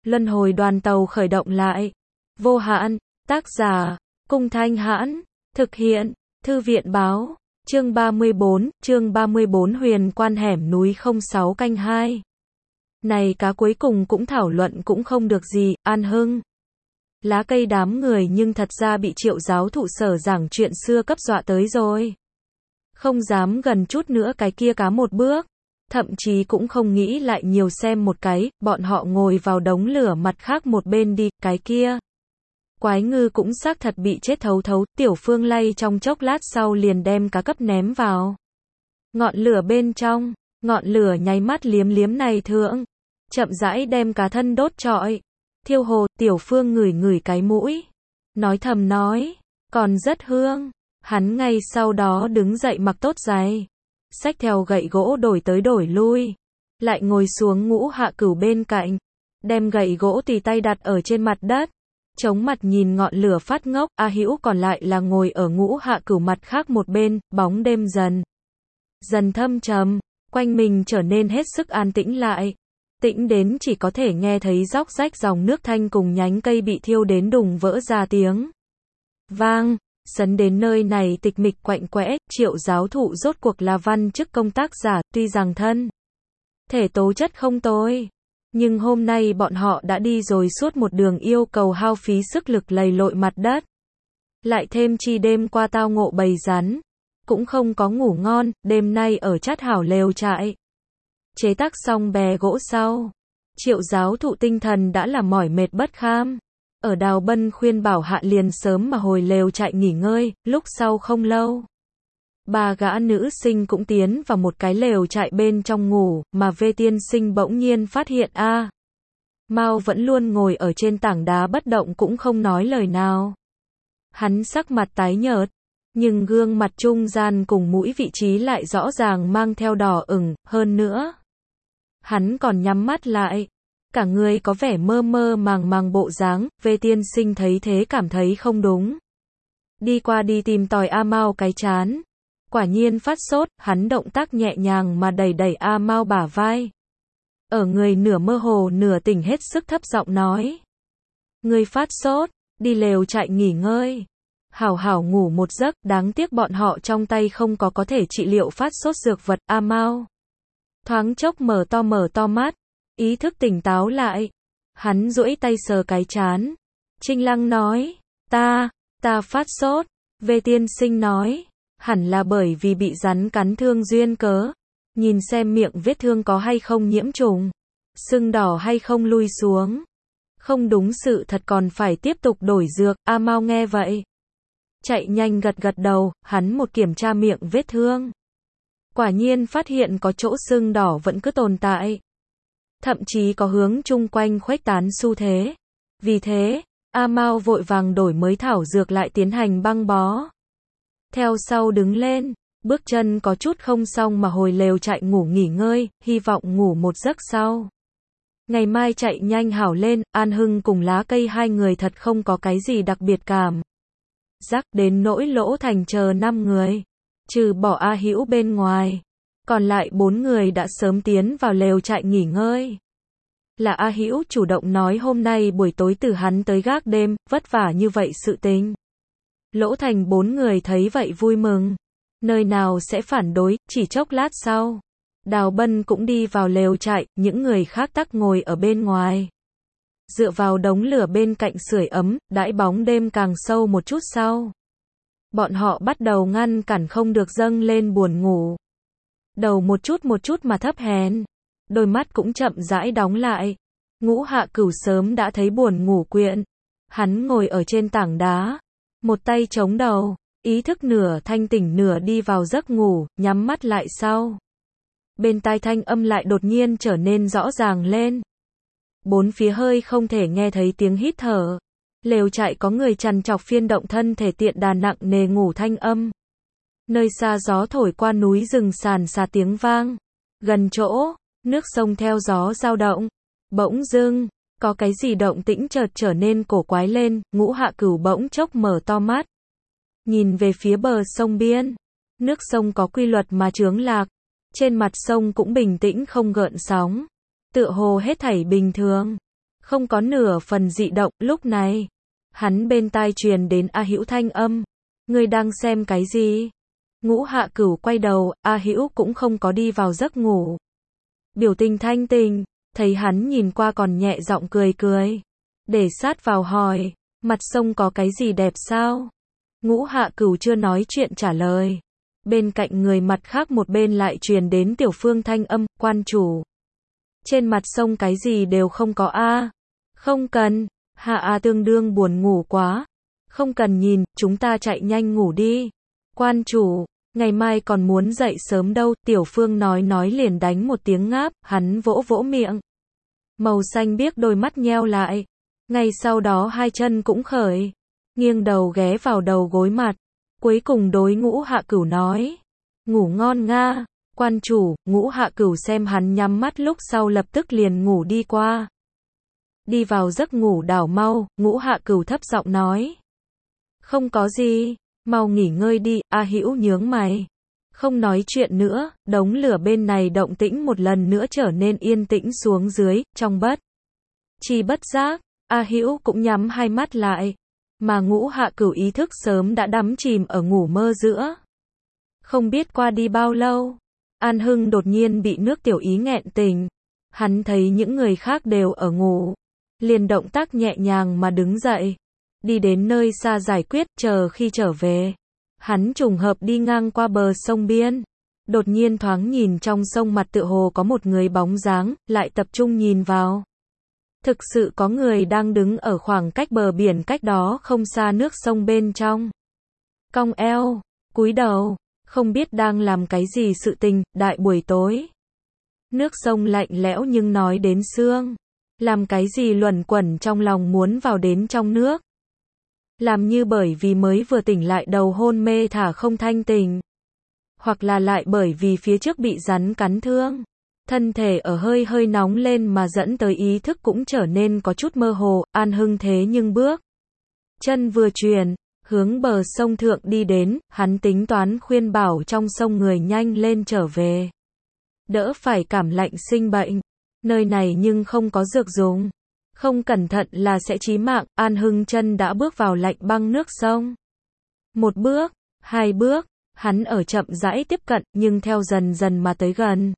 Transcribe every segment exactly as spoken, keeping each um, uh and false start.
Luân hồi đoàn tàu khởi động lại. Vô hạn, tác giả, Cung Thanh Hãn, thực hiện, Thư viện Báo, chương ba mươi bốn, chương ba mươi bốn huyền quan hẻm núi không sáu canh hai. Này cá cuối cùng cũng thảo luận cũng không được gì, An Hưng. Lá cây đám người nhưng thật ra bị Triệu giáo thụ sở giảng chuyện xưa cấp dọa tới rồi. Không dám gần chút nữa cái kia cá một bước. Thậm chí cũng không nghĩ lại nhiều xem một cái, bọn họ ngồi vào đống lửa mặt khác một bên đi, cái kia. Quái ngư cũng xác thật bị chết thấu thấu, Tiểu Phương lay trong chốc lát sau liền đem cá cấp ném vào. Ngọn lửa bên trong, ngọn lửa nháy mắt liếm liếm này thượng, chậm rãi đem cá thân đốt trọi. Thiêu hồ, Tiểu Phương ngửi ngửi cái mũi, nói thầm nói, còn rất hương. Hắn ngay sau đó đứng dậy mặc tốt giày, xách theo gậy gỗ đổi tới đổi lui, lại ngồi xuống Ngũ Hạ Cửu bên cạnh, đem gậy gỗ tì tay đặt ở trên mặt đất, chống mặt nhìn ngọn lửa phát ngốc. A Hữu còn lại là ngồi ở Ngũ Hạ Cửu mặt khác một bên, bóng đêm dần dần thâm trầm, quanh mình trở nên hết sức an tĩnh lại, tĩnh đến chỉ có thể nghe thấy róc rách dòng nước thanh cùng nhánh cây bị thiêu đến đùng vỡ ra tiếng vang. Sấn đến nơi này tịch mịch quạnh quẽ, Triệu giáo thụ rốt cuộc là văn chức công tác giả, tuy rằng thân thể tố chất không tồi, nhưng hôm nay bọn họ đã đi rồi suốt một đường yêu cầu hao phí sức lực lầy lội mặt đất. Lại thêm chi đêm qua tao ngộ bầy rắn, cũng không có ngủ ngon, đêm nay ở chát hảo lều trại. Chế tác xong bè gỗ sau, Triệu giáo thụ tinh thần đã là mỏi mệt bất kham. Ở Đào Bân khuyên bảo hạ liền sớm mà hồi lều trại nghỉ ngơi, lúc sau không lâu. Ba gã nữ sinh cũng tiến vào một cái lều trại bên trong ngủ, mà Vê tiên sinh bỗng nhiên phát hiện a à, Mao vẫn luôn ngồi ở trên tảng đá bất động cũng không nói lời nào. Hắn sắc mặt tái nhợt, nhưng gương mặt trung gian cùng mũi vị trí lại rõ ràng mang theo đỏ ửng, hơn nữa. Hắn còn nhắm mắt lại. Cả người có vẻ mơ mơ màng màng bộ dáng. Vê tiên sinh thấy thế cảm thấy không đúng. Đi qua đi tìm tòi A Mao cái chán. Quả nhiên phát sốt, hắn động tác nhẹ nhàng mà đẩy đẩy A Mao bả vai. Ở người nửa mơ hồ nửa tỉnh hết sức thấp giọng nói. Người phát sốt, đi lều trại nghỉ ngơi. Hảo hảo ngủ một giấc, đáng tiếc bọn họ trong tay không có có thể trị liệu phát sốt dược vật. A Mao thoáng chốc mở to mở to mắt. Ý thức tỉnh táo lại. Hắn duỗi tay sờ cái chán. Trinh Lăng nói. Ta, ta phát sốt. Vê tiên sinh nói. Hẳn là bởi vì bị rắn cắn thương duyên cớ. Nhìn xem miệng vết thương có hay không nhiễm trùng. Sưng đỏ hay không lui xuống. Không đúng sự thật còn phải tiếp tục đổi dược. A Mao nghe vậy. Chạy nhanh gật gật đầu. Hắn một kiểm tra miệng vết thương. Quả nhiên phát hiện có chỗ sưng đỏ vẫn cứ tồn tại. Thậm chí có hướng chung quanh khuếch tán xu thế. Vì thế, A Mao vội vàng đổi mới thảo dược lại tiến hành băng bó. Theo sau đứng lên, bước chân có chút không xong mà hồi lều trại ngủ nghỉ ngơi, hy vọng ngủ một giấc sau. Ngày mai chạy nhanh hảo lên. An Hưng cùng lá cây hai người thật không có cái gì đặc biệt cảm giác đến nỗi Lỗ Thành chờ năm người. Trừ bỏ A Hữu bên ngoài. Còn lại bốn người đã sớm tiến vào lều trại nghỉ ngơi. Là A Hữu chủ động nói hôm nay buổi tối từ hắn tới gác đêm, vất vả như vậy sự tình. Lỗ Thành bốn người thấy vậy vui mừng. Nơi nào sẽ phản đối, chỉ chốc lát sau. Đào Bân cũng đi vào lều trại, những người khác tắc ngồi ở bên ngoài. Dựa vào đống lửa bên cạnh sưởi ấm, đãi bóng đêm càng sâu một chút sau. Bọn họ bắt đầu ngăn cản không được dâng lên buồn ngủ. Đầu một chút một chút mà thấp hèn, đôi mắt cũng chậm rãi đóng lại. Ngũ Hạ Cửu sớm đã thấy buồn ngủ quyện. Hắn ngồi ở trên tảng đá, một tay chống đầu, ý thức nửa thanh tỉnh nửa đi vào giấc ngủ, nhắm mắt lại sau. Bên tai thanh âm lại đột nhiên trở nên rõ ràng lên. Bốn phía hơi không thể nghe thấy tiếng hít thở. Lều trại có người trằn trọc phiên động thân thể tiện đà nặng nề ngủ thanh âm. Nơi xa gió thổi qua núi rừng sàn xà tiếng vang. Gần chỗ, nước sông theo gió dao động. Bỗng dưng, có cái gì động tĩnh chợt trở nên cổ quái lên. Ngũ Hạ Cửu bỗng chốc mở to mắt. Nhìn về phía bờ sông biên. Nước sông có quy luật mà chướng lạc. Trên mặt sông cũng bình tĩnh không gợn sóng. Tựa hồ hết thảy bình thường. không có nửa phần dị động. Lúc này, hắn bên tai truyền đến A Hữu thanh âm. Ngươi đang xem cái gì? Ngũ Hạ Cửu quay đầu, A Hữu cũng không có đi vào giấc ngủ. Biểu tình thanh tình, thấy hắn nhìn qua còn nhẹ giọng cười cười. Để sát vào hỏi, mặt sông có cái gì đẹp sao? Ngũ Hạ Cửu chưa nói chuyện trả lời. Bên cạnh người mặt khác một bên lại truyền đến Tiểu Phương thanh âm, quan chủ. Trên mặt sông cái gì đều không có a. Không cần, Hạ A tương đương buồn ngủ quá. Không cần nhìn, chúng ta chạy nhanh ngủ đi. Quan chủ, ngày mai còn muốn dậy sớm đâu, Tiểu Phương nói nói liền đánh một tiếng ngáp, hắn vỗ vỗ miệng. Màu xanh biếc đôi mắt nheo lại. Ngay sau đó hai chân cũng khởi. Nghiêng đầu ghé vào đầu gối mặt. Cuối cùng đối Ngũ Hạ Cửu nói. Ngủ ngon nga. Quan chủ, Ngũ Hạ Cửu xem hắn nhắm mắt lúc sau lập tức liền ngủ đi qua. Đi vào giấc ngủ đảo mau, Ngũ Hạ Cửu thấp giọng nói. Không có gì, mau nghỉ ngơi đi, A Hữu nhướng mày. Không nói chuyện nữa, đống lửa bên này động tĩnh một lần nữa trở nên yên tĩnh xuống dưới, trong bất. Chi bất giác, A Hữu cũng nhắm hai mắt lại. Mà Ngũ Hạ Cửu ý thức sớm đã đắm chìm ở ngủ mơ giữa. Không biết qua đi bao lâu, An Hưng đột nhiên bị nước tiểu ý nghẹn tình. Hắn thấy những người khác đều ở ngủ. Liền động tác nhẹ nhàng mà đứng dậy. Đi đến nơi xa giải quyết, chờ khi trở về. Hắn trùng hợp đi ngang qua bờ sông biên. Đột nhiên thoáng nhìn trong sông mặt tựa hồ có một người bóng dáng, lại tập trung nhìn vào. Thực sự có người đang đứng ở khoảng cách bờ biển cách đó không xa nước sông bên trong. Cong eo, cúi đầu, không biết đang làm cái gì sự tình, đại buổi tối. Nước sông lạnh lẽo nhưng nói đến xương. Làm cái gì luẩn quẩn trong lòng muốn vào đến trong nước. Làm như bởi vì mới vừa tỉnh lại đầu hôn mê thả không thanh tình. Hoặc là lại bởi vì phía trước bị rắn cắn thương. Thân thể ở hơi hơi nóng lên mà dẫn tới ý thức cũng trở nên có chút mơ hồ. An Hưng thế nhưng bước chân vừa truyền, hướng bờ sông thượng đi đến, hắn tính toán khuyên bảo trong sông người nhanh lên trở về. Đỡ phải cảm lạnh sinh bệnh. Nơi này nhưng không có dược dùng. Không cẩn thận là sẽ chí mạng. An Hưng chân đã bước vào lạnh băng nước sông. Một bước, hai bước, hắn ở chậm rãi tiếp cận, nhưng theo dần dần mà tới gần.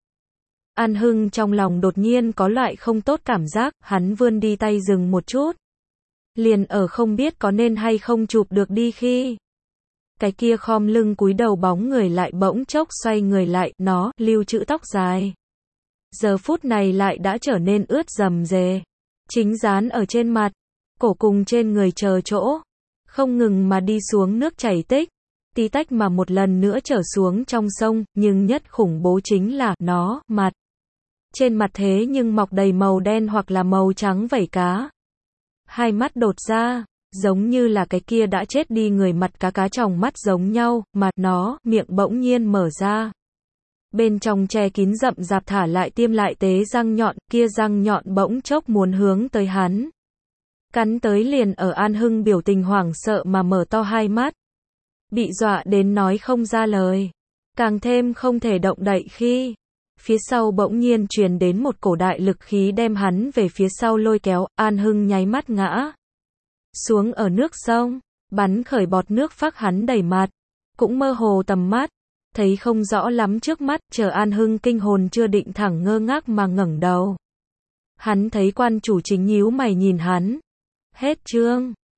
An Hưng trong lòng đột nhiên có loại không tốt cảm giác, hắn vươn đi tay dừng một chút. Liền ở không biết có nên hay không chụp được đi khi. Cái kia khom lưng cúi đầu bóng người lại bỗng chốc xoay người lại, nó, lưu trữ tóc dài. Giờ phút này lại đã trở nên ướt rầm rề. Chính dán ở trên mặt, cổ cùng trên người chờ chỗ. Không ngừng mà đi xuống nước chảy tích. Tí tách mà một lần nữa trở xuống trong sông, nhưng nhất khủng bố chính là, nó, mặt. Trên mặt thế nhưng mọc đầy màu đen hoặc là màu trắng vảy cá. Hai mắt đột ra, giống như là cái kia đã chết đi người mặt cá cá tròng mắt giống nhau, mà nó, miệng bỗng nhiên mở ra. Bên trong che kín rậm rạp thả lại tiêm lại tế răng nhọn, kia răng nhọn bỗng chốc muốn hướng tới hắn. Cắn tới liền ở An Hưng biểu tình hoảng sợ mà mở to hai mắt. Bị dọa đến nói không ra lời. Càng thêm không thể động đậy khi. Phía sau bỗng nhiên truyền đến một cổ đại lực khí đem hắn về phía sau lôi kéo, An Hưng nháy mắt ngã. Xuống ở nước sông, bắn khởi bọt nước phác hắn đầy mặt. Cũng mơ hồ tầm mắt. Thấy không rõ lắm trước mắt, chờ An Hưng kinh hồn chưa định thẳng ngơ ngác mà ngẩng đầu. Hắn thấy quan chủ chính nhíu mày nhìn hắn. Hết chương.